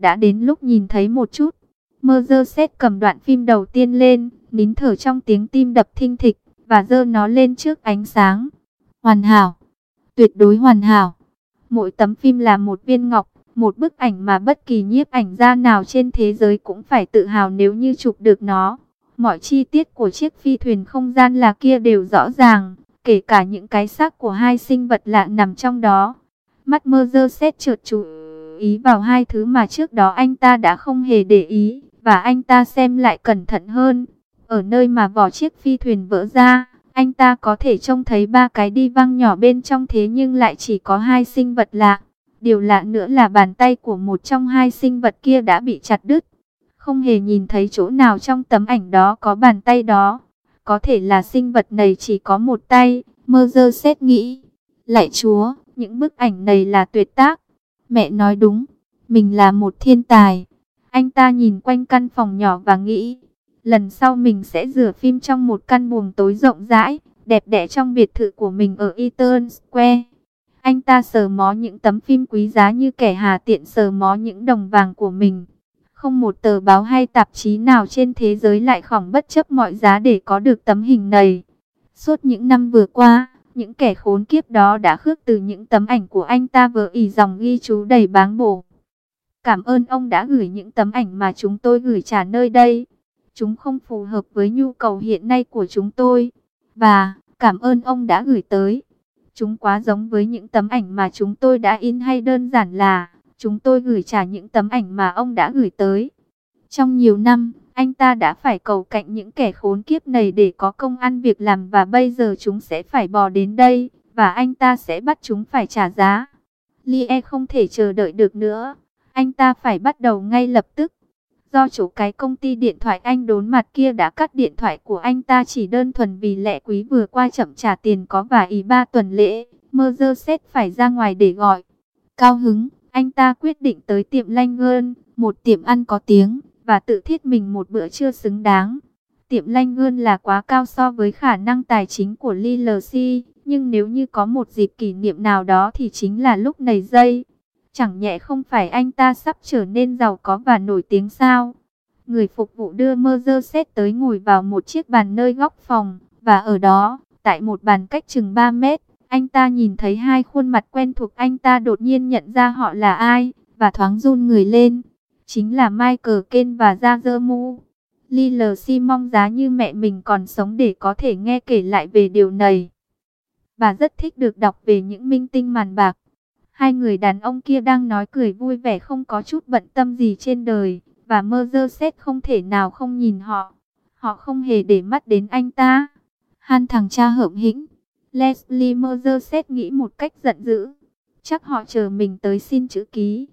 đã đến lúc nhìn thấy một chút. Mercedes cầm đoạn phim đầu tiên lên, nín thở trong tiếng tim đập thình thịch, và giơ nó lên trước ánh sáng. Hoàn hảo, tuyệt đối hoàn hảo. Mỗi tấm phim là một viên ngọc, một bức ảnh mà bất kỳ nhiếp ảnh gia nào trên thế giới cũng phải tự hào nếu như chụp được nó. Mọi chi tiết của chiếc phi thuyền không gian là kia đều rõ ràng, kể cả những cái xác của hai sinh vật lạ nằm trong đó. Mắt Mercedes chợt chú ý vào hai thứ mà trước đó anh ta đã không hề để ý, và anh ta xem lại cẩn thận hơn. Ở nơi mà vỏ chiếc phi thuyền vỡ ra, anh ta có thể trông thấy ba cái đi văng nhỏ bên trong, thế nhưng lại chỉ có hai sinh vật lạ. Điều lạ nữa là bàn tay của một trong hai sinh vật kia đã bị chặt đứt. Không hề nhìn thấy chỗ nào trong tấm ảnh đó có bàn tay đó. Có thể là sinh vật này chỉ có một tay, Mercedes nghĩ. Lạy Chúa, những bức ảnh này là tuyệt tác. Mẹ nói đúng, mình là một thiên tài. Anh ta nhìn quanh căn phòng nhỏ và nghĩ, lần sau mình sẽ rửa phim trong một căn buồng tối rộng rãi, đẹp đẽ trong biệt thự của mình ở Eaton Square. Anh ta sờ mó những tấm phim quý giá như kẻ hà tiện sờ mó những đồng vàng của mình. Không một tờ báo hay tạp chí nào trên thế giới lại khỏng bất chấp mọi giá để có được tấm hình này. Suốt những năm vừa qua, những kẻ khốn kiếp đó đã khước từ những tấm ảnh của anh ta vỡ ỉ dòng ghi chú đầy báng bổ. Cảm ơn ông đã gửi những tấm ảnh mà chúng tôi gửi trả nơi đây. Chúng không phù hợp với nhu cầu hiện nay của chúng tôi. Và cảm ơn ông đã gửi tới. Chúng quá giống với những tấm ảnh mà chúng tôi đã in, hay đơn giản là chúng tôi gửi trả những tấm ảnh mà ông đã gửi tới. Trong nhiều năm, anh ta đã phải cầu cạnh những kẻ khốn kiếp này để có công ăn việc làm, và bây giờ chúng sẽ phải bò đến đây, và anh ta sẽ bắt chúng phải trả giá. Lie không thể chờ đợi được nữa. Anh ta phải bắt đầu ngay lập tức. Do chủ cái công ty điện thoại anh đốn mặt kia đã cắt điện thoại của anh ta chỉ đơn thuần vì lệ quý vừa qua chậm trả tiền có và ý 3 tuần lễ, Mercedes phải ra ngoài để gọi. Cao hứng, anh ta quyết định tới tiệm Langen, một tiệm ăn có tiếng, và tự thiết mình một bữa trưa xứng đáng. Tiệm Langen là quá cao so với khả năng tài chính của LC, nhưng nếu như có một dịp kỷ niệm nào đó thì chính là lúc này đây. Chẳng nhẽ không phải anh ta sắp trở nên giàu có và nổi tiếng sao? Người phục vụ đưa Mercedes tới ngồi vào một chiếc bàn nơi góc phòng, và ở đó, tại một bàn cách chừng 3 mét, anh ta nhìn thấy hai khuôn mặt quen thuộc. Anh ta đột nhiên nhận ra họ là ai, và thoáng run người lên. Chính là Michael Caine và Roger Moore. LC mong giá như mẹ mình còn sống để có thể nghe kể lại về điều này. Bà rất thích được đọc về những minh tinh màn bạc. Hai người đàn ông kia đang nói cười vui vẻ, không có chút bận tâm gì trên đời, và Mercedes không thể nào không nhìn họ. Họ không hề để mắt đến anh ta. Han thằng cha hợm hĩnh. Leslie, Mercedes nghĩ một cách giận dữ. Chắc họ chờ mình tới xin chữ ký.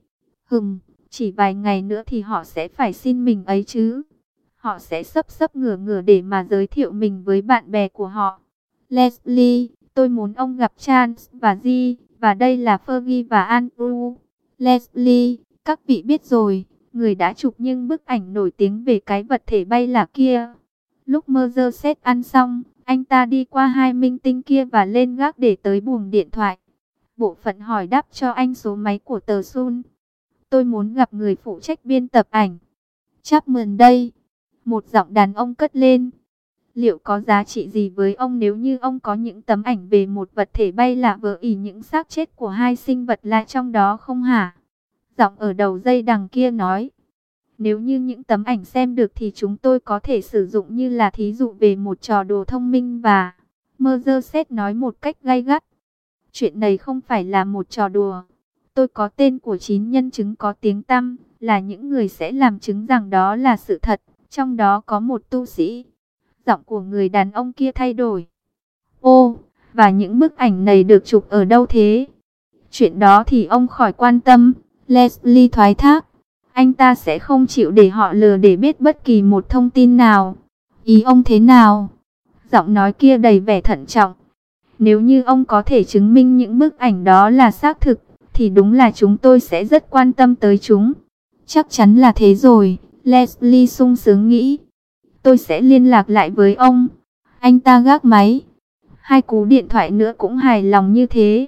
Chỉ vài ngày nữa thì họ sẽ phải xin mình ấy chứ. Họ sẽ sấp ngửa ngửa để mà giới thiệu mình với bạn bè của họ. Leslie, tôi muốn ông gặp Charles và G. Và đây là Fergie và Andrew. Leslie, các vị biết rồi, người đã chụp những bức ảnh nổi tiếng về cái vật thể bay lạ kia. Lúc Mercedes ăn xong, anh ta đi qua hai minh tinh kia và lên gác để tới buồng điện thoại. Bộ phận hỏi đáp cho anh số máy của tờ Sun. Tôi muốn gặp người phụ trách biên tập ảnh. Chapman đây. Một giọng đàn ông cất lên. Liệu có giá trị gì với ông nếu như ông có những tấm ảnh về một vật thể bay lạ vỡ ỉ những xác chết của hai sinh vật lạ trong đó không hả? Giọng ở đầu dây đằng kia nói. Nếu như những tấm ảnh xem được thì chúng tôi có thể sử dụng như là thí dụ về một trò đùa thông minh và... Mercedes nói một cách gay gắt. Chuyện này không phải là một trò đùa. Tôi có tên của 9 nhân chứng có tiếng tăm, là những người sẽ làm chứng rằng đó là sự thật, trong đó có một tu sĩ. Giọng của người đàn ông kia thay đổi. Ô, và những bức ảnh này được chụp ở đâu thế? Chuyện đó thì ông khỏi quan tâm, Leslie thoái thác. Anh ta sẽ không chịu để họ lừa để biết bất kỳ một thông tin nào. Ý ông thế nào? Giọng nói kia đầy vẻ thận trọng. Nếu như ông có thể chứng minh những bức ảnh đó là xác thực, thì đúng là chúng tôi sẽ rất quan tâm tới chúng. Chắc chắn là thế rồi, Leslie sung sướng nghĩ. Tôi sẽ liên lạc lại với ông. Anh ta gác máy. Hai cú điện thoại nữa cũng hài lòng như thế.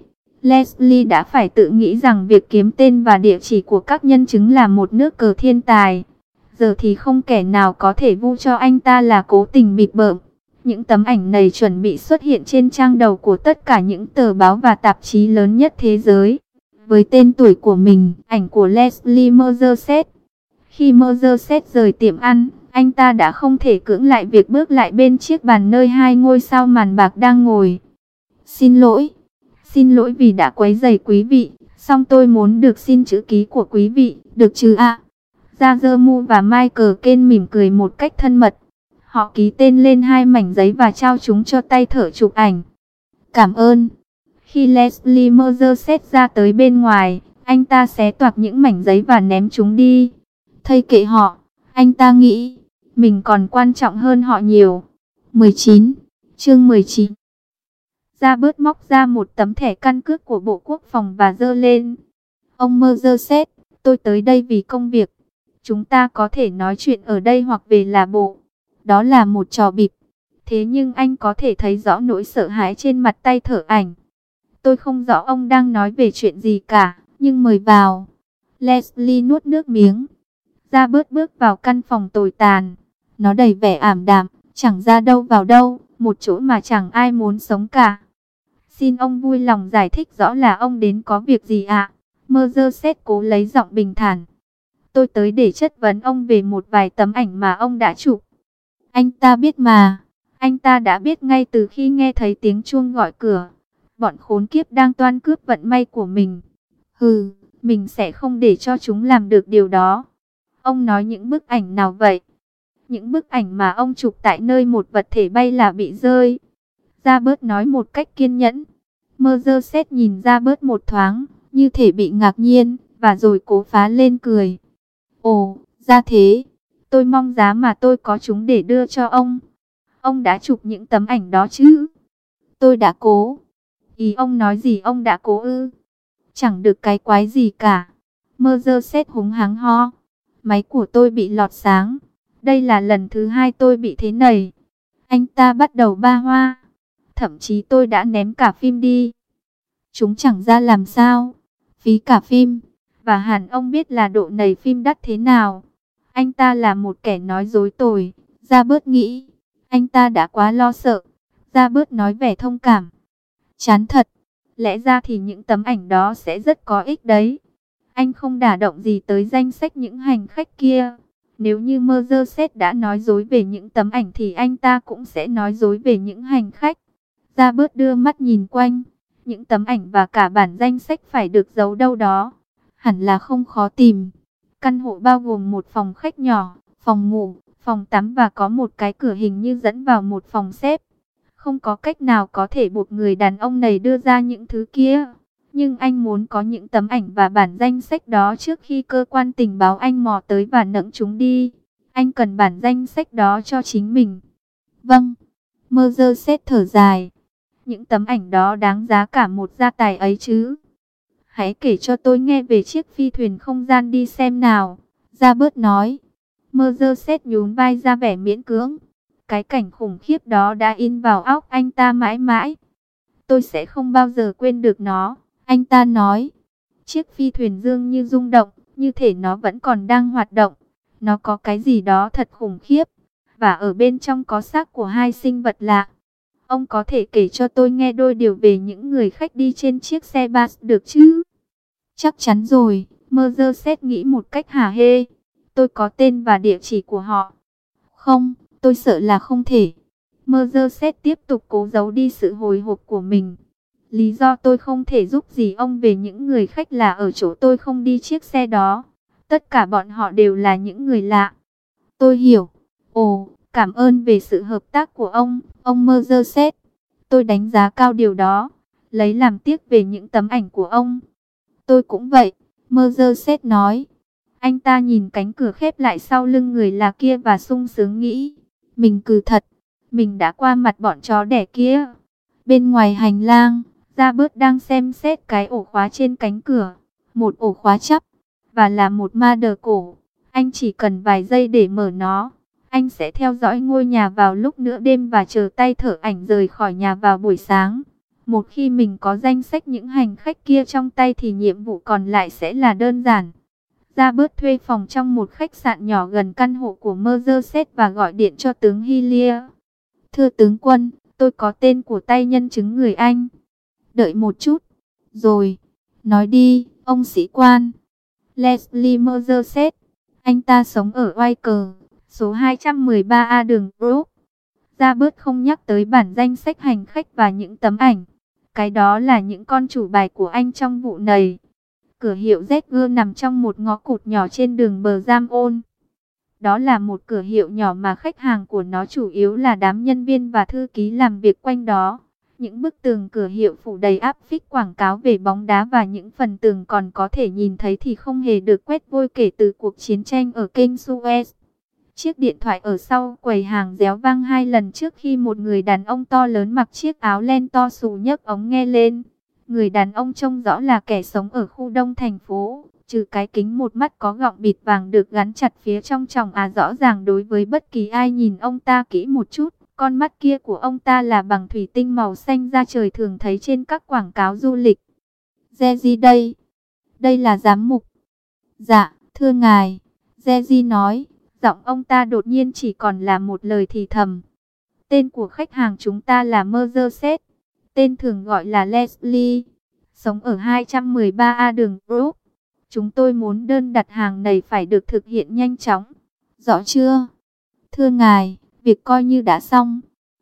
Leslie đã phải tự nghĩ rằng việc kiếm tên và địa chỉ của các nhân chứng là một nước cờ thiên tài. Giờ thì không kẻ nào có thể vu cho anh ta là cố tình bịp bợm. Những tấm ảnh này chuẩn bị xuất hiện trên trang đầu của tất cả những tờ báo và tạp chí lớn nhất thế giới. Với tên tuổi của mình, ảnh của Leslie Merseyside. Khi Merseyside rời tiệm ăn, anh ta đã không thể cưỡng lại việc bước lại bên chiếc bàn nơi hai ngôi sao màn bạc đang ngồi. Xin lỗi vì đã quấy rầy quý vị, song tôi muốn được xin chữ ký của quý vị, được chứ ạ? Jagermu và Michael Caine mỉm cười một cách thân mật. Họ ký tên lên hai mảnh giấy và trao chúng cho tay thợ chụp ảnh. Cảm ơn. Khi Leslie Merseyside ra tới bên ngoài, anh ta xé toạc những mảnh giấy và ném chúng đi. Thây kệ họ, anh ta nghĩ, mình còn quan trọng hơn họ nhiều. 19. Chương 19. Robert móc ra một tấm thẻ căn cước của Bộ Quốc phòng và giơ lên. Ông Merseyside, tôi tới đây vì công việc. Chúng ta có thể nói chuyện ở đây hoặc về là bộ. Đó là một trò bịp. Thế nhưng anh có thể thấy rõ nỗi sợ hãi trên mặt tay thợ ảnh. Tôi không rõ ông đang nói về chuyện gì cả, nhưng mời vào. Leslie nuốt nước miếng. Robert bước vào căn phòng tồi tàn. Nó đầy vẻ ảm đạm, chẳng ra đâu vào đâu, một chỗ mà chẳng ai muốn sống cả. Xin ông vui lòng giải thích rõ là ông đến có việc gì ạ? Merseyside cố lấy giọng bình thản. Tôi tới để chất vấn ông về một vài tấm ảnh mà ông đã chụp. Anh ta biết mà. Anh ta đã biết ngay từ khi nghe thấy tiếng chuông gọi cửa. Bọn khốn kiếp đang toan cướp vận may của mình. Hừ, mình sẽ không để cho chúng làm được điều đó. Ông nói những bức ảnh nào vậy? Những bức ảnh mà ông chụp tại nơi một vật thể bay là bị rơi. Robert nói một cách kiên nhẫn. Merseyside nhìn Robert một thoáng, như thể bị ngạc nhiên, và rồi cố phá lên cười. Ồ, ra thế. Tôi mong giá mà tôi có chúng để đưa cho ông. Ông đã chụp những tấm ảnh đó chứ? Tôi đã cố. Ý ông nói gì ông đã cố ư? Chẳng được cái quái gì cả. Merseyside húng hắng ho. Máy của tôi bị lọt sáng. Đây là lần thứ hai tôi bị thế này. Anh ta bắt đầu ba hoa. Thậm chí tôi đã ném cả phim đi. Chúng chẳng ra làm sao. Phí cả phim. Và hẳn ông biết là độ nầy phim đắt thế nào. Anh ta là một kẻ nói dối tồi. Robert nghĩ. Anh ta đã quá lo sợ. Robert nói vẻ thông cảm. Chán thật. Lẽ ra thì những tấm ảnh đó sẽ rất có ích đấy. Anh không đả động gì tới danh sách những hành khách kia. Nếu như Merseyside đã nói dối về những tấm ảnh thì anh ta cũng sẽ nói dối về những hành khách. Robert đưa mắt nhìn quanh. Những tấm ảnh và cả bản danh sách phải được giấu đâu đó. Hẳn là không khó tìm. Căn hộ bao gồm một phòng khách nhỏ, phòng ngủ, phòng tắm và có một cái cửa hình như dẫn vào một phòng xếp. Không có cách nào có thể buộc người đàn ông này đưa ra những thứ kia. Nhưng anh muốn có những tấm ảnh và bản danh sách đó trước khi cơ quan tình báo anh mò tới và nẫng chúng đi. Anh cần bản danh sách đó cho chính mình. Vâng. Merseyside thở dài. Những tấm ảnh đó đáng giá cả một gia tài ấy chứ. Hãy kể cho tôi nghe về chiếc phi thuyền không gian đi xem nào. Robert nói. Merseyside nhún vai ra vẻ miễn cưỡng. Cái cảnh khủng khiếp đó đã in vào óc anh ta mãi mãi. Tôi sẽ không bao giờ quên được nó. Anh ta nói. Chiếc phi thuyền dường như rung động, như thể nó vẫn còn đang hoạt động. Nó có cái gì đó thật khủng khiếp. Và ở bên trong có xác của hai sinh vật lạ. Ông có thể kể cho tôi nghe đôi điều về những người khách đi trên chiếc xe bus được chứ? Chắc chắn rồi, Merseyside nghĩ một cách hả hê. Tôi có tên và địa chỉ của họ. Không, tôi sợ là không thể. Merseyside tiếp tục cố giấu đi sự hồi hộp của mình. Lý do tôi không thể giúp gì ông về những người khách là ở chỗ tôi không đi chiếc xe đó. Tất cả bọn họ đều là những người lạ. Tôi hiểu. Ồ, cảm ơn về sự hợp tác của ông Merseyside. Tôi đánh giá cao điều đó. Lấy làm tiếc về những tấm ảnh của ông. Tôi cũng vậy, Merseyside nói. Anh ta nhìn cánh cửa khép lại sau lưng người lạ kia và sung sướng nghĩ. Mình cừ thật, mình đã qua mặt bọn chó đẻ kia. Bên ngoài hành lang, Robert đang xem xét cái ổ khóa trên cánh cửa. Một ổ khóa chắp, và là một ma đờ cổ. Anh chỉ cần vài giây để mở nó. Anh sẽ theo dõi ngôi nhà vào lúc nửa đêm và chờ tay thợ ảnh rời khỏi nhà vào buổi sáng. Một khi mình có danh sách những hành khách kia trong tay thì nhiệm vụ còn lại sẽ là đơn giản. Robert thuê phòng trong một khách sạn nhỏ gần căn hộ của Mercedes và gọi điện cho tướng Hillier. Thưa tướng quân, tôi có tên của tay nhân chứng người Anh. Đợi một chút. Rồi, nói đi, ông sĩ quan. Leslie Mercedes. Anh ta sống ở Wycliffe, số 213A đường Brook. Robert không nhắc tới bản danh sách hành khách và những tấm ảnh. Cái đó là những con chủ bài của anh trong vụ này. Cửa hiệu ZG nằm trong một ngõ cụt nhỏ trên đường bờ Giam Ôn. Đó là một cửa hiệu nhỏ mà khách hàng của nó chủ yếu là đám nhân viên và thư ký làm việc quanh đó. Những bức tường cửa hiệu phủ đầy áp phích quảng cáo về bóng đá và những phần tường còn có thể nhìn thấy thì không hề được quét vôi kể từ cuộc chiến tranh ở kênh Suez. Chiếc điện thoại ở sau quầy hàng réo vang 2 lần trước khi một người đàn ông to lớn mặc chiếc áo len to xù nhấc ống nghe lên. Người đàn ông trông rõ là kẻ sống ở khu đông thành phố, trừ cái kính một mắt có gọng bịt vàng được gắn chặt phía trong tròng rõ ràng đối với bất kỳ ai nhìn ông ta kỹ một chút. Con mắt kia của ông ta là bằng thủy tinh màu xanh da trời thường thấy trên các quảng cáo du lịch. Jerry đây. Đây là giám mục. Dạ, thưa ngài. Jerry nói. Giọng ông ta đột nhiên chỉ còn là một lời thì thầm. Tên của khách hàng chúng ta là Mercedes. Tên thường gọi là Leslie. Sống ở 213A đường Brook. Chúng tôi muốn đơn đặt hàng này phải được thực hiện nhanh chóng. Rõ chưa? Thưa ngài, việc coi như đã xong.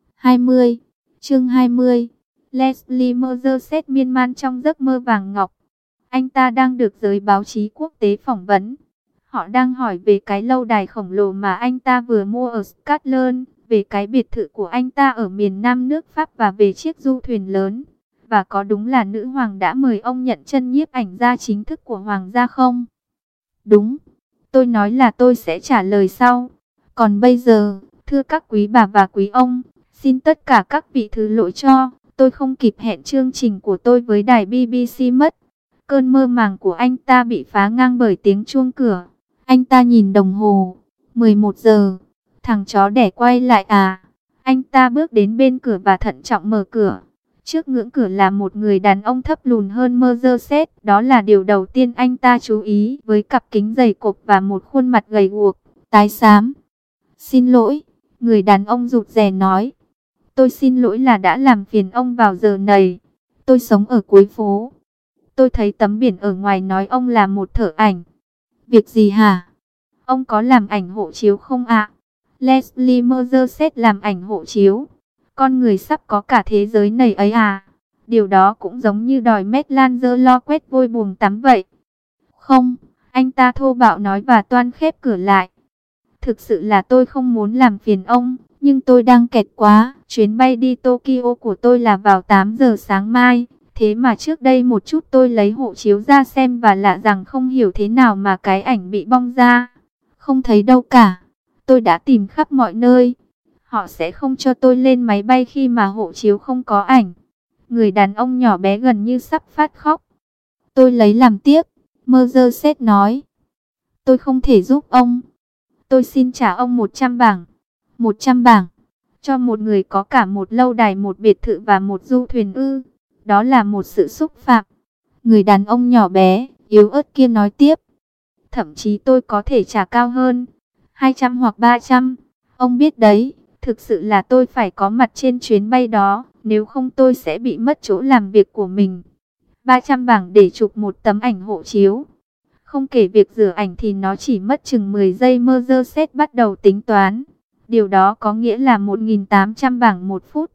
20. Chương 20. Leslie Mercedes miên man trong giấc mơ vàng ngọc. Anh ta đang được giới báo chí quốc tế phỏng vấn. Họ đang hỏi về cái lâu đài khổng lồ mà anh ta vừa mua ở Scotland, về cái biệt thự của anh ta ở miền Nam nước Pháp và về chiếc du thuyền lớn. Và có đúng là nữ hoàng đã mời ông nhận chân nhiếp ảnh gia chính thức của hoàng gia không? Đúng. Tôi nói là tôi sẽ trả lời sau. Còn bây giờ, thưa các quý bà và quý ông, xin tất cả các vị thứ lỗi cho, tôi không kịp hẹn chương trình của tôi với đài BBC mất. Cơn mơ màng của anh ta bị phá ngang bởi tiếng chuông cửa. Anh ta nhìn đồng hồ. 11 giờ. Thằng chó đẻ quay lại à? Anh ta bước đến bên cửa và thận trọng mở cửa. Trước ngưỡng cửa là một người đàn ông thấp lùn hơn Mercedes. Đó là điều đầu tiên anh ta chú ý, với cặp kính dày cộp và một khuôn mặt gầy guộc, tái xám. Xin lỗi, người đàn ông rụt rè nói. Tôi xin lỗi là đã làm phiền ông vào giờ này. Tôi sống ở cuối phố. Tôi thấy tấm biển ở ngoài nói ông là một thợ ảnh. Việc gì hả? Ông có làm ảnh hộ chiếu không ạ? Leslie Mercedes làm ảnh hộ chiếu. Con người sắp có cả thế giới này ấy à? Điều đó cũng giống như đòi Michelangelo lo quét vôi buồng tắm vậy. Không, anh ta thô bạo nói và toan khép cửa lại. Thực sự là tôi không muốn làm phiền ông, nhưng tôi đang kẹt quá. Chuyến bay đi Tokyo của tôi là vào 8 giờ sáng mai. Thế mà trước đây một chút tôi lấy hộ chiếu ra xem và lạ rằng không hiểu thế nào mà cái ảnh bị bong ra. Không thấy đâu cả. Tôi đã tìm khắp mọi nơi. Họ sẽ không cho tôi lên máy bay khi mà hộ chiếu không có ảnh. Người đàn ông nhỏ bé gần như sắp phát khóc. Tôi lấy làm tiếc. Mercedes nói. Tôi không thể giúp ông. Tôi xin trả ông 100 bảng. 100 bảng. Cho một người có cả một lâu đài, một biệt thự và một du thuyền ư? Đó là một sự xúc phạm. Người đàn ông nhỏ bé, yếu ớt kia nói tiếp. Thậm chí tôi có thể trả cao hơn. 200 hoặc 300. Ông biết đấy, thực sự là tôi phải có mặt trên chuyến bay đó. Nếu không tôi sẽ bị mất chỗ làm việc của mình. 300 bảng để chụp một tấm ảnh hộ chiếu. Không kể việc rửa ảnh thì nó chỉ mất chừng 10 giây. Mercedes bắt đầu tính toán. Điều đó có nghĩa là 1.800 bảng một phút.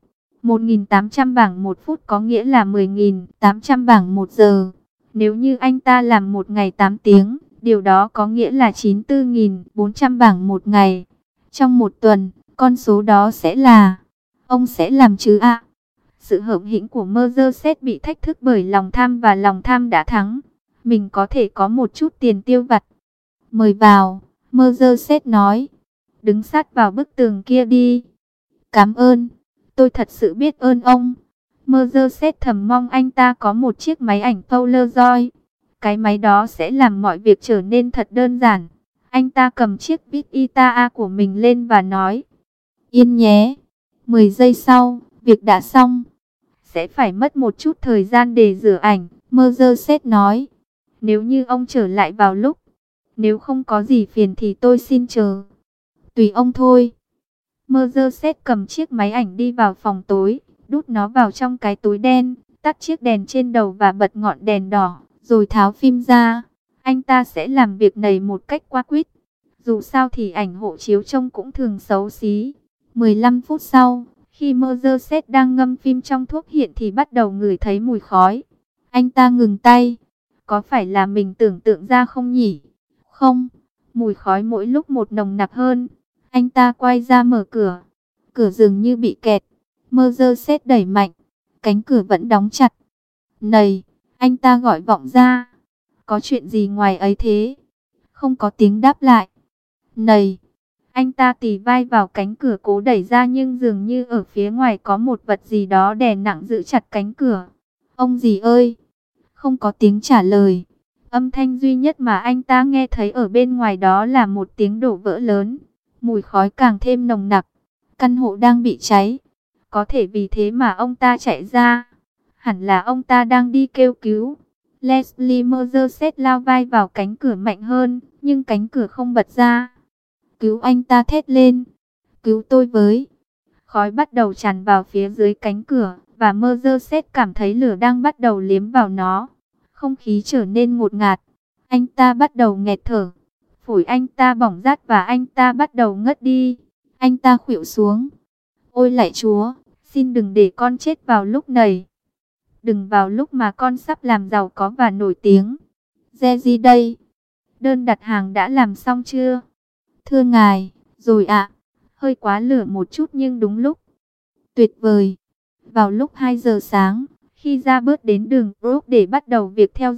1.800 bảng một phút có nghĩa là 10.800 bảng một giờ. Nếu như anh ta làm một ngày 8 tiếng, điều đó có nghĩa là 94.400 bảng một ngày. Trong một tuần, con số đó sẽ là... Ông sẽ làm chứ ạ? Sự hởm hĩnh của Mercedes bị thách thức bởi lòng tham và lòng tham đã thắng. Mình có thể có một chút tiền tiêu vặt. Mời vào, Mercedes nói. Đứng sát vào bức tường kia đi. Cảm ơn. Tôi thật sự biết ơn ông. Mercedes thầm mong anh ta có một chiếc máy ảnh Polaroid. Cái máy đó sẽ làm mọi việc trở nên thật đơn giản. Anh ta cầm chiếc Vita của mình lên và nói. Yên nhé. 10 giây sau, việc đã xong. sẽ phải mất một chút thời gian để rửa ảnh, Mercedes nói. Nếu như ông trở lại vào lúc, nếu không có gì phiền thì tôi xin chờ. Tùy ông thôi. Mercedes cầm chiếc máy ảnh đi vào phòng tối, đút nó vào trong cái túi đen, tắt chiếc đèn trên đầu và bật ngọn đèn đỏ, rồi tháo phim ra. Anh ta sẽ làm việc này một cách quả quyết. Dù sao thì ảnh hộ chiếu trông cũng thường xấu xí. 15 phút sau, khi Mercedes đang ngâm phim trong thuốc hiện thì bắt đầu ngửi thấy mùi khói. Anh ta ngừng tay. Có phải là mình tưởng tượng ra không nhỉ? Không, mùi khói mỗi lúc một nồng nặc hơn. Anh ta quay ra mở cửa. Cửa dường như bị kẹt. Mercedes đẩy mạnh. Cánh cửa vẫn đóng chặt. Này, anh ta gọi vọng ra. Có chuyện gì ngoài ấy thế? Không có tiếng đáp lại. Này, anh ta tì vai vào cánh cửa cố đẩy ra nhưng dường như ở phía ngoài có một vật gì đó đè nặng giữ chặt cánh cửa. Ông gì ơi? Không có tiếng trả lời. Âm thanh duy nhất mà anh ta nghe thấy ở bên ngoài đó là một tiếng đổ vỡ lớn. Mùi khói càng thêm nồng nặc. Căn hộ đang bị cháy. Có thể vì thế mà ông ta chạy ra. Hẳn là ông ta đang đi kêu cứu. Leslie Mercedes lao vai vào cánh cửa mạnh hơn, nhưng cánh cửa không bật ra. Cứu, anh ta thét lên. Cứu tôi với. Khói bắt đầu tràn vào phía dưới cánh cửa, và Mercedes cảm thấy lửa đang bắt đầu liếm vào nó. Không khí trở nên ngột ngạt. Anh ta bắt đầu nghẹt thở. Phổi anh ta bỏng rát và anh ta bắt đầu ngất đi. Anh ta khuỵu xuống. Ôi lạy Chúa, xin đừng để con chết vào lúc này. Đừng vào lúc mà con sắp làm giàu có và nổi tiếng. Jerry đây. Đơn đặt hàng đã làm xong chưa? Thưa ngài, rồi ạ. Hơi quá lửa một chút nhưng đúng lúc. Tuyệt vời. Vào lúc 2 giờ sáng, khi ra bớt đến đường Brook để bắt đầu việc theo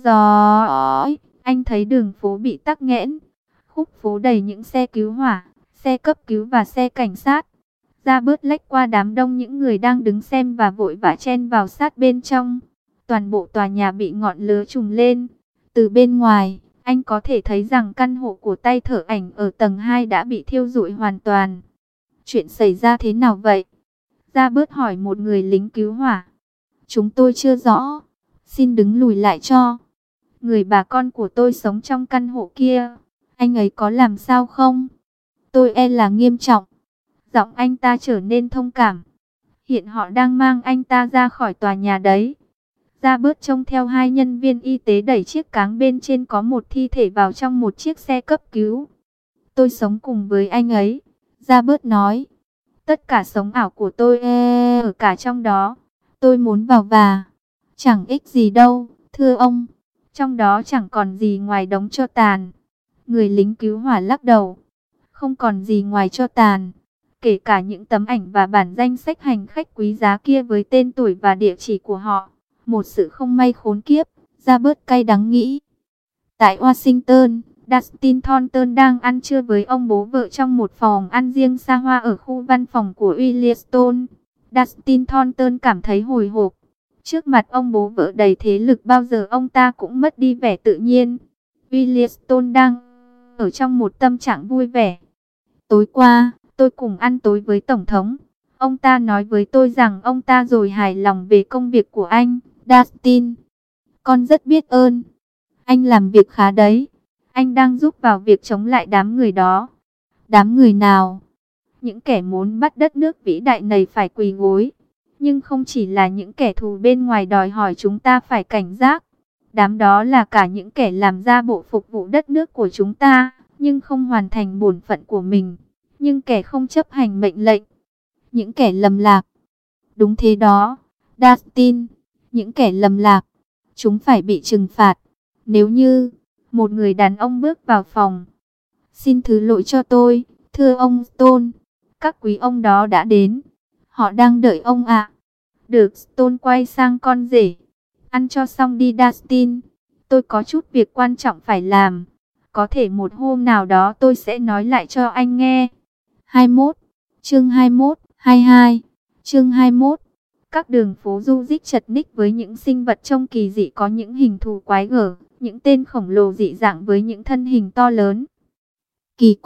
dõi, anh thấy đường phố bị tắc nghẽn. Khúc phố đầy những xe cứu hỏa, xe cấp cứu và xe cảnh sát. Ra bớt lách qua đám đông những người đang đứng xem và vội vã chen vào sát bên trong. Toàn bộ tòa nhà bị ngọn lửa trùm lên. Từ bên ngoài, anh có thể thấy rằng căn hộ của tay thợ ảnh ở tầng 2 đã bị thiêu rụi hoàn toàn. Chuyện xảy ra thế nào vậy? Ra bớt hỏi một người lính cứu hỏa. Chúng tôi chưa rõ. Xin đứng lùi lại cho. Người bà con của tôi sống trong căn hộ kia. Anh ấy có làm sao không? Tôi e là nghiêm trọng. Giọng anh ta trở nên thông cảm. Hiện họ đang mang anh ta ra khỏi tòa nhà đấy. Ra bớt trông theo 2 nhân viên y tế đẩy chiếc cáng bên trên có một thi thể vào trong một chiếc xe cấp cứu. Tôi sống cùng với anh ấy. Ra bớt nói. Tất cả sống ảo của tôi ở cả trong đó. Tôi muốn vào và chẳng ích gì đâu, thưa ông. Trong đó chẳng còn gì ngoài đống tro tàn. Người lính cứu hỏa lắc đầu. Không còn gì ngoài tro tàn. Kể cả những tấm ảnh và bản danh sách hành khách quý giá kia với tên tuổi và địa chỉ của họ. Một sự không may khốn kiếp, ra bớt cay đắng nghĩ. Tại Washington, Dustin Thornton đang ăn trưa với ông bố vợ trong một phòng ăn riêng xa hoa ở khu văn phòng của William Stone. Dustin Thornton cảm thấy hồi hộp. Trước mặt ông bố vợ đầy thế lực bao giờ ông ta cũng mất đi vẻ tự nhiên. William Stone đang ở trong một tâm trạng vui vẻ. Tối qua, tôi cùng ăn tối với Tổng thống. Ông ta nói với tôi rằng ông ta rồi hài lòng về công việc của anh, Dustin. Con rất biết ơn. Anh làm việc khá đấy. Anh đang giúp vào việc chống lại đám người đó. Đám người nào? Những kẻ muốn bắt đất nước vĩ đại này phải quỳ gối. Nhưng không chỉ là những kẻ thù bên ngoài đòi hỏi chúng ta phải cảnh giác. Đám đó là cả những kẻ làm ra bộ phục vụ đất nước của chúng ta, nhưng không hoàn thành bổn phận của mình. Nhưng kẻ không chấp hành mệnh lệnh. Những kẻ lầm lạc. Đúng thế đó, Dustin. Những kẻ lầm lạc. Chúng phải bị trừng phạt. Nếu như một người đàn ông bước vào phòng. Xin thứ lỗi cho tôi, thưa ông Stone. Các quý ông đó đã đến. Họ đang đợi ông ạ. Được, Stone quay sang con rể. Ăn cho xong đi Dustin. Tôi có chút việc quan trọng phải làm. Có thể một hôm nào đó tôi sẽ nói lại cho anh nghe. 21, chương 21, 22, chương 21. Các đường phố du dích chật ních với những sinh vật trông kỳ dị có những hình thù quái gở, những tên khổng lồ dị dạng với những thân hình to lớn. Kỳ cục,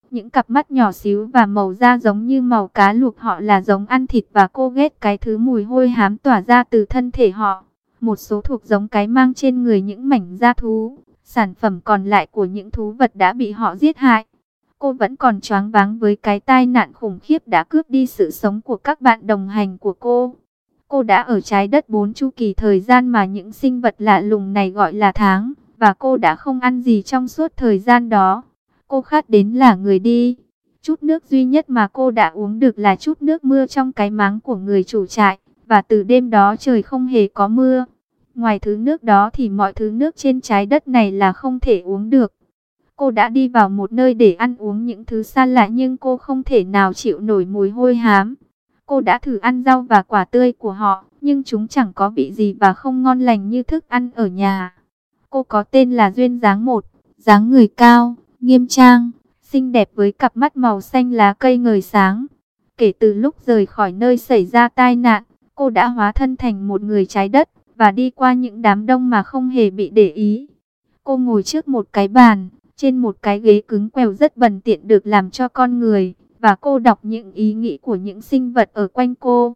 Những cặp mắt nhỏ xíu và màu da giống như màu cá luộc, họ là giống ăn thịt và cô ghét cái thứ mùi hôi hám tỏa ra từ thân thể họ. Một số thuộc giống cái mang trên người những mảnh da thú, sản phẩm còn lại của những thú vật đã bị họ giết hại. Cô vẫn còn choáng váng với cái tai nạn khủng khiếp đã cướp đi sự sống của các bạn đồng hành của cô. Cô đã ở trái đất 4 chu kỳ thời gian mà những sinh vật lạ lùng này gọi là tháng, và cô đã không ăn gì trong suốt thời gian đó. Cô khát đến là người đi. Chút nước duy nhất mà cô đã uống được là chút nước mưa trong cái máng của người chủ trại, và từ đêm đó trời không hề có mưa. Ngoài thứ nước đó thì mọi thứ nước trên trái đất này là không thể uống được. Cô đã đi vào một nơi để ăn uống những thứ xa lạ nhưng cô không thể nào chịu nổi mùi hôi hám. Cô đã thử ăn rau và quả tươi của họ, nhưng chúng chẳng có vị gì và không ngon lành như thức ăn ở nhà. Cô có tên là Duyên Dáng Một, dáng người cao, nghiêm trang, xinh đẹp với cặp mắt màu xanh lá cây ngời sáng. Kể từ lúc rời khỏi nơi xảy ra tai nạn, cô đã hóa thân thành một người trái đất và đi qua những đám đông mà không hề bị để ý. Cô ngồi trước một cái bàn, trên một cái ghế cứng quèo rất bẩn tiện được làm cho con người, và cô đọc những ý nghĩ của những sinh vật ở quanh cô.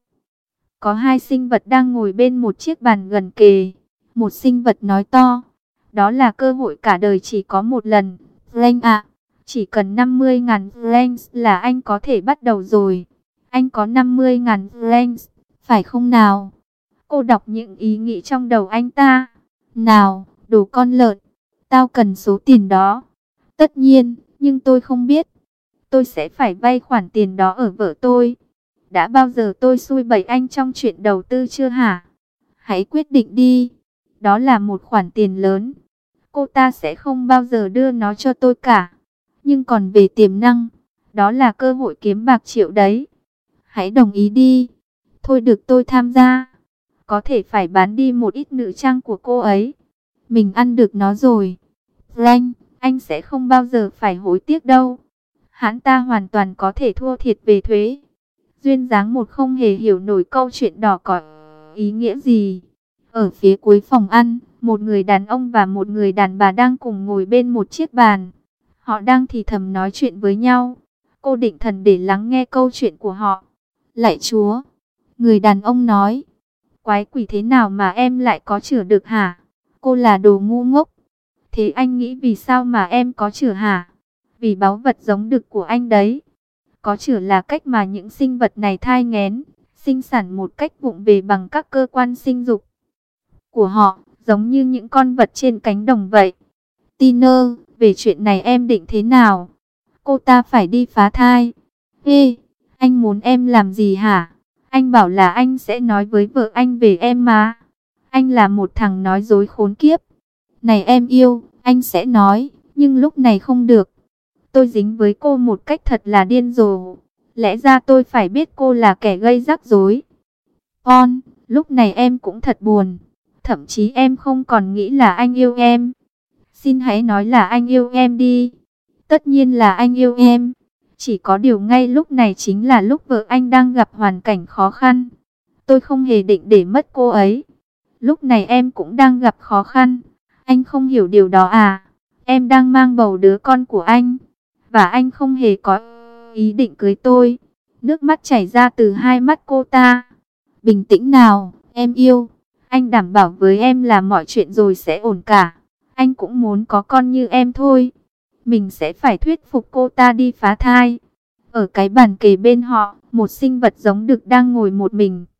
Có hai sinh vật đang ngồi bên một chiếc bàn gần kề. Một sinh vật nói to, đó là cơ hội cả đời chỉ có một lần. Frank ạ, chỉ cần 50.000 francs là anh có thể bắt đầu rồi. Anh có 50.000 francs, phải không nào? Cô đọc những ý nghĩ trong đầu anh ta. Nào, đồ con lợn, tao cần số tiền đó. Tất nhiên, nhưng tôi không biết. Tôi sẽ phải vay khoản tiền đó ở vợ tôi. Đã bao giờ tôi xui bẫy anh trong chuyện đầu tư chưa hả? Hãy quyết định đi. Đó là một khoản tiền lớn. Cô ta sẽ không bao giờ đưa nó cho tôi cả. Nhưng còn về tiềm năng, đó là cơ hội kiếm bạc triệu đấy. Hãy đồng ý đi. Thôi được, tôi tham gia. Có thể phải bán đi một ít nữ trang của cô ấy. Mình ăn được nó rồi. Frank, anh sẽ không bao giờ phải hối tiếc đâu. Hắn ta hoàn toàn có thể thua thiệt về thuế. Duyên Dáng Một không hề hiểu nổi câu chuyện đỏ có ý nghĩa gì. Ở phía cuối phòng ăn, một người đàn ông và một người đàn bà đang cùng ngồi bên một chiếc bàn. Họ đang thì thầm nói chuyện với nhau. Cô định thần để lắng nghe câu chuyện của họ. Lạy Chúa, người đàn ông nói, quái quỷ thế nào mà em lại có chữa được hả? Cô là đồ ngu ngốc. Thế anh nghĩ vì sao mà em có chữa hả? Vì báu vật giống đực của anh đấy. Có chữa là cách mà những sinh vật này thai nghén, sinh sản một cách vụng về bằng các cơ quan sinh dục của họ, giống như những con vật trên cánh đồng vậy. Tiner, về chuyện này em định thế nào? Cô ta phải đi phá thai. Ê, anh muốn em làm gì hả? Anh bảo là anh sẽ nói với vợ anh về em mà. Anh là một thằng nói dối khốn kiếp. Này em yêu, anh sẽ nói, nhưng lúc này không được. Tôi dính với cô một cách thật là điên rồ. Lẽ ra tôi phải biết cô là kẻ gây rắc rối. Con, lúc này em cũng thật buồn. Thậm chí em không còn nghĩ là anh yêu em. Xin hãy nói là anh yêu em đi. Tất nhiên là anh yêu em. Chỉ có điều ngay lúc này chính là lúc vợ anh đang gặp hoàn cảnh khó khăn. Tôi không hề định để mất cô ấy. Lúc này em cũng đang gặp khó khăn. Anh không hiểu điều đó à? Em đang mang bầu đứa con của anh. Và anh không hề có ý định cưới tôi. Nước mắt chảy ra từ hai mắt cô ta. Bình tĩnh nào, em yêu. Anh đảm bảo với em là mọi chuyện rồi sẽ ổn cả. Anh cũng muốn có con như em thôi. Mình sẽ phải thuyết phục cô ta đi phá thai. Ở cái bàn kề bên họ, một sinh vật giống đực đang ngồi một mình.